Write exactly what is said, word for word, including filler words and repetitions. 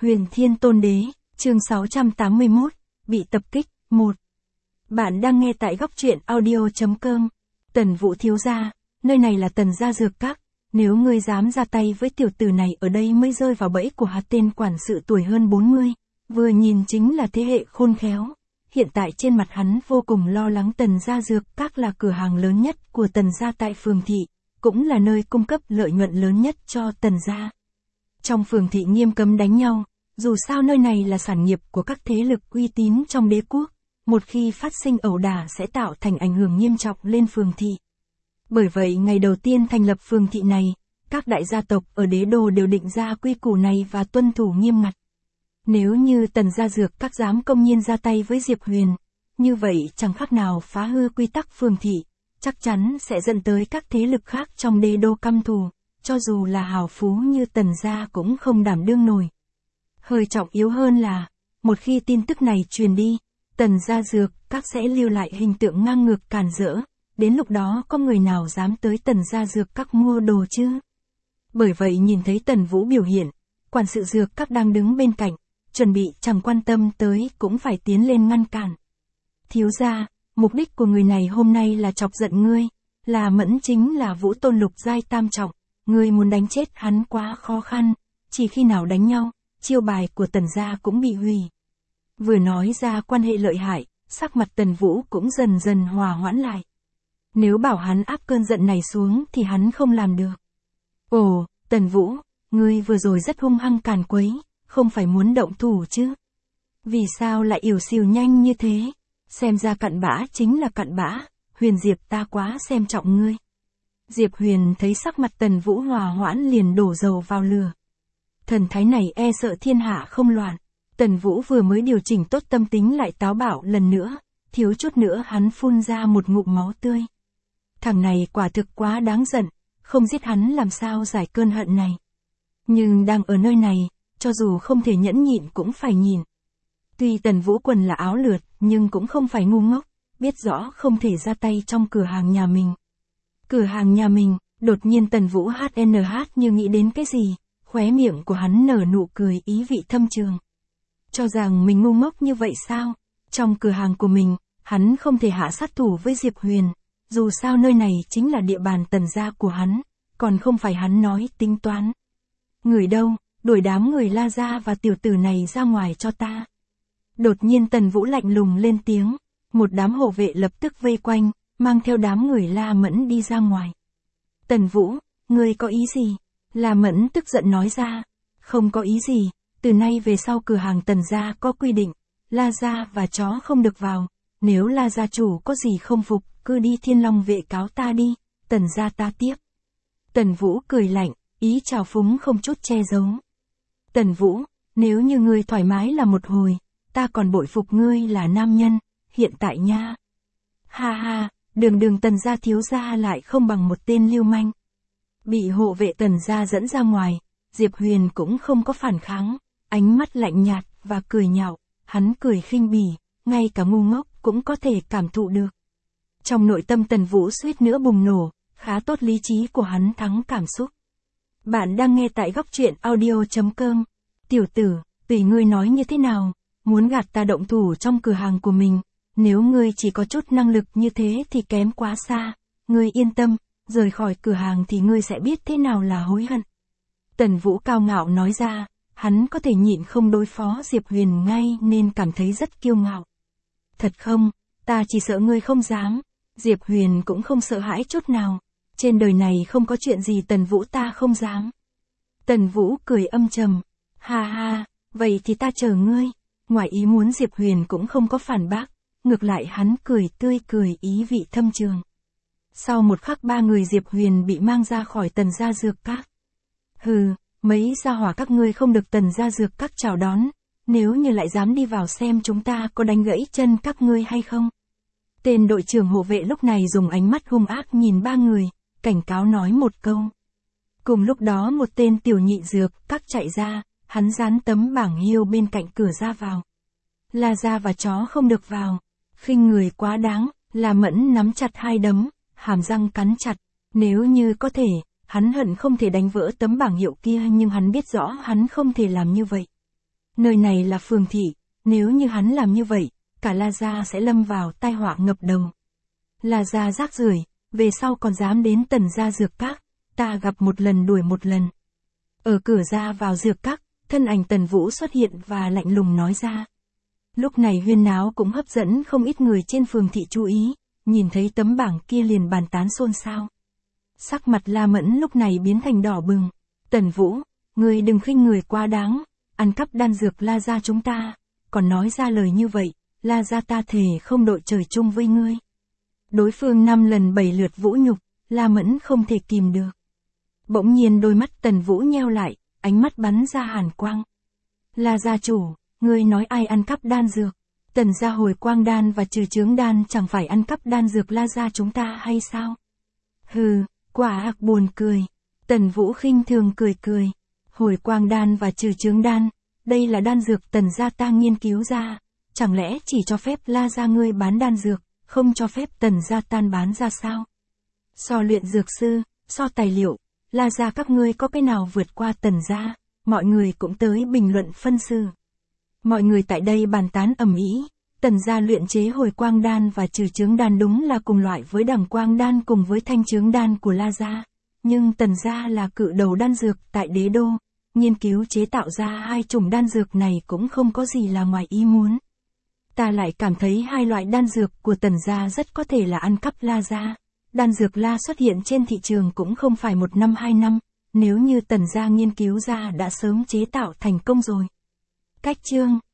Huyền Thiên Tôn Đế, chương sáu trăm tám mươi mốt, bị tập kích, một. Bạn đang nghe tại góc truyện audio chấm com. Tần Vũ thiếu gia, nơi này là Tần gia dược các, nếu ngươi dám ra tay với tiểu tử này ở đây mới rơi vào bẫy của hạt tên quản sự tuổi hơn bốn mươi, vừa nhìn chính là thế hệ khôn khéo. Hiện tại trên mặt hắn vô cùng lo lắng. Tần gia dược các là cửa hàng lớn nhất của Tần gia tại phường thị, cũng là nơi cung cấp lợi nhuận lớn nhất cho Tần gia. Trong phường thị nghiêm cấm đánh nhau, dù sao nơi này là sản nghiệp của các thế lực uy tín trong đế quốc, một khi phát sinh ẩu đả sẽ tạo thành ảnh hưởng nghiêm trọng lên phường thị. Bởi vậy ngày đầu tiên thành lập phường thị này, các đại gia tộc ở đế đô đều định ra quy củ này và tuân thủ nghiêm ngặt. Nếu như Tần gia dược các dám công nhiên ra tay với Diệp Huyền, như vậy chẳng khác nào phá hư quy tắc phường thị, chắc chắn sẽ dẫn tới các thế lực khác trong đế đô căm thù, cho dù là hào phú như Tần gia cũng không đảm đương nổi. Hơi trọng yếu hơn là, một khi tin tức này truyền đi, Tần gia dược các sẽ lưu lại hình tượng ngang ngược càn rỡ, đến lúc đó có người nào dám tới Tần gia dược các mua đồ chứ? Bởi vậy nhìn thấy Tần Vũ biểu hiện, quản sự dược các đang đứng bên cạnh, chuẩn bị chẳng quan tâm tới cũng phải tiến lên ngăn cản. Thiếu gia, mục đích của người này hôm nay là chọc giận ngươi, là Mẫn chính là Vũ Tôn lục giai tam trọng, ngươi muốn đánh chết hắn quá khó khăn, chỉ khi nào đánh nhau, chiêu bài của Tần gia cũng bị hủy. Vừa nói ra quan hệ lợi hại, sắc mặt Tần Vũ cũng dần dần hòa hoãn lại. Nếu bảo hắn áp cơn giận này xuống thì hắn không làm được. Ồ, Tần Vũ, ngươi vừa rồi rất hung hăng càn quấy, không phải muốn động thủ chứ? Vì sao lại ỉu xìu nhanh như thế? Xem ra cặn bã chính là cặn bã, Huyền Diệp ta quá xem trọng ngươi. Diệp Huyền thấy sắc mặt Tần Vũ hòa hoãn liền đổ dầu vào lửa. Thần thái này e sợ thiên hạ không loạn. Tần Vũ vừa mới điều chỉnh tốt tâm tính lại táo bạo lần nữa, thiếu chút nữa hắn phun ra một ngụm máu tươi. Thằng này quả thực quá đáng giận, không giết hắn làm sao giải cơn hận này. Nhưng đang ở nơi này, cho dù không thể nhẫn nhịn cũng phải nhìn. Tuy Tần Vũ quần là áo lượt, nhưng cũng không phải ngu ngốc, biết rõ không thể ra tay trong cửa hàng nhà mình. Cửa hàng nhà mình, đột nhiên Tần Vũ hát en hát như nghĩ đến cái gì, khóe miệng của hắn nở nụ cười ý vị thâm trường. Cho rằng mình ngu ngốc như vậy sao? Trong cửa hàng của mình, hắn không thể hạ sát thủ với Diệp Huyền, dù sao nơi này chính là địa bàn Tần gia của hắn, còn không phải hắn nói tính toán. Người đâu, đuổi đám người La gia và tiểu tử này ra ngoài cho ta. Đột nhiên Tần Vũ lạnh lùng lên tiếng, một đám hộ vệ lập tức vây quanh, mang theo đám người La Mẫn đi ra ngoài. Tần Vũ, ngươi có ý gì? La Mẫn tức giận nói ra, không có ý gì, từ nay về sau cửa hàng Tần gia có quy định, La gia và chó không được vào, nếu La gia chủ có gì không phục, cứ đi Thiên Long vệ cáo ta đi, Tần gia ta tiếp. Tần Vũ cười lạnh, ý trào phúng không chút che giấu. Tần Vũ, nếu như ngươi thoải mái là một hồi, ta còn bội phục ngươi là nam nhân, hiện tại nha. Ha ha, đường đường Tần gia thiếu gia lại không bằng một tên lưu manh. Bị hộ vệ Tần gia dẫn ra ngoài, Diệp Huyền cũng không có phản kháng, ánh mắt lạnh nhạt và cười nhạo, hắn cười khinh bỉ, ngay cả ngu ngốc cũng có thể cảm thụ được. Trong nội tâm Tần Vũ suýt nữa bùng nổ, khá tốt lý trí của hắn thắng cảm xúc. Bạn đang nghe tại góc truyện audio chấm com. Tiểu tử, tùy ngươi nói như thế nào, muốn gạt ta động thủ trong cửa hàng của mình, nếu ngươi chỉ có chút năng lực như thế thì kém quá xa, ngươi yên tâm, rời khỏi cửa hàng thì ngươi sẽ biết thế nào là hối hận. Tần Vũ cao ngạo nói ra, hắn có thể nhịn không đối phó Diệp Huyền ngay nên cảm thấy rất kiêu ngạo. Thật không, ta chỉ sợ ngươi không dám, Diệp Huyền cũng không sợ hãi chút nào, trên đời này không có chuyện gì Tần Vũ ta không dám. Tần Vũ cười âm trầm, ha ha, vậy thì ta chờ ngươi. Ngoài ý muốn Diệp Huyền cũng không có phản bác, ngược lại hắn cười tươi cười ý vị thâm trường. Sau một khắc ba người Diệp Huyền bị mang ra khỏi Tần gia dược các. Hừ, mấy gia hỏa các ngươi không được Tần gia dược các chào đón, nếu như lại dám đi vào xem chúng ta có đánh gãy chân các ngươi hay không. Tên đội trưởng hộ vệ lúc này dùng ánh mắt hung ác nhìn ba người, cảnh cáo nói một câu. Cùng lúc đó một tên tiểu nhị dược các chạy ra, hắn dán tấm bảng hiệu bên cạnh cửa ra vào. La gia và chó không được vào, khinh người quá đáng, La Mẫn nắm chặt hai đấm, hàm răng cắn chặt, nếu như có thể, hắn hận không thể đánh vỡ tấm bảng hiệu kia nhưng hắn biết rõ hắn không thể làm như vậy. Nơi này là phường thị, nếu như hắn làm như vậy, cả La Gia sẽ lâm vào tai họa ngập đầu. La Gia rác rưởi, về sau còn dám đến Tần gia dược các, ta gặp một lần đuổi một lần. Ở cửa ra vào dược các, thân ảnh Tần Vũ xuất hiện và lạnh lùng nói ra. Lúc này huyên náo cũng hấp dẫn không ít người trên phường thị chú ý, nhìn thấy tấm bảng kia liền bàn tán xôn xao. Sắc mặt La Mẫn lúc này biến thành đỏ bừng. Tần Vũ, ngươi đừng khinh người quá đáng, ăn cắp đan dược La Gia chúng ta, còn nói ra lời như vậy, La Gia ta thề không đội trời chung với ngươi. Đối phương năm lần bảy lượt vũ nhục, La Mẫn không thể kìm được. Bỗng nhiên đôi mắt Tần Vũ nheo lại, ánh mắt bắn ra hàn quang. La gia chủ, ngươi nói ai ăn cắp đan dược? Tần gia hồi quang đan và trừ chướng đan chẳng phải ăn cắp đan dược La gia chúng ta hay sao? Hừ, quả ác buồn cười. Tần Vũ khinh thường cười cười. Hồi quang đan và trừ chướng đan, đây là đan dược Tần gia ta nghiên cứu ra, chẳng lẽ chỉ cho phép La gia ngươi bán đan dược, không cho phép Tần gia tan bán ra sao? So luyện dược sư, so tài liệu, La gia các ngươi có cái nào vượt qua Tần gia? Mọi người cũng tới bình luận phân xử. Mọi người tại đây bàn tán ầm ĩ. Tần gia luyện chế hồi quang đan và trừ chướng đan đúng là cùng loại với đằng quang đan cùng với thanh chướng đan của La gia. Nhưng Tần gia là cự đầu đan dược tại đế đô, nghiên cứu chế tạo ra hai chủng đan dược này cũng không có gì là ngoài ý muốn. Ta lại cảm thấy hai loại đan dược của Tần gia rất có thể là ăn cắp La gia. Đan dược La xuất hiện trên thị trường cũng không phải một năm hai năm, nếu như Tần gia nghiên cứu ra đã sớm chế tạo thành công rồi. Cách chương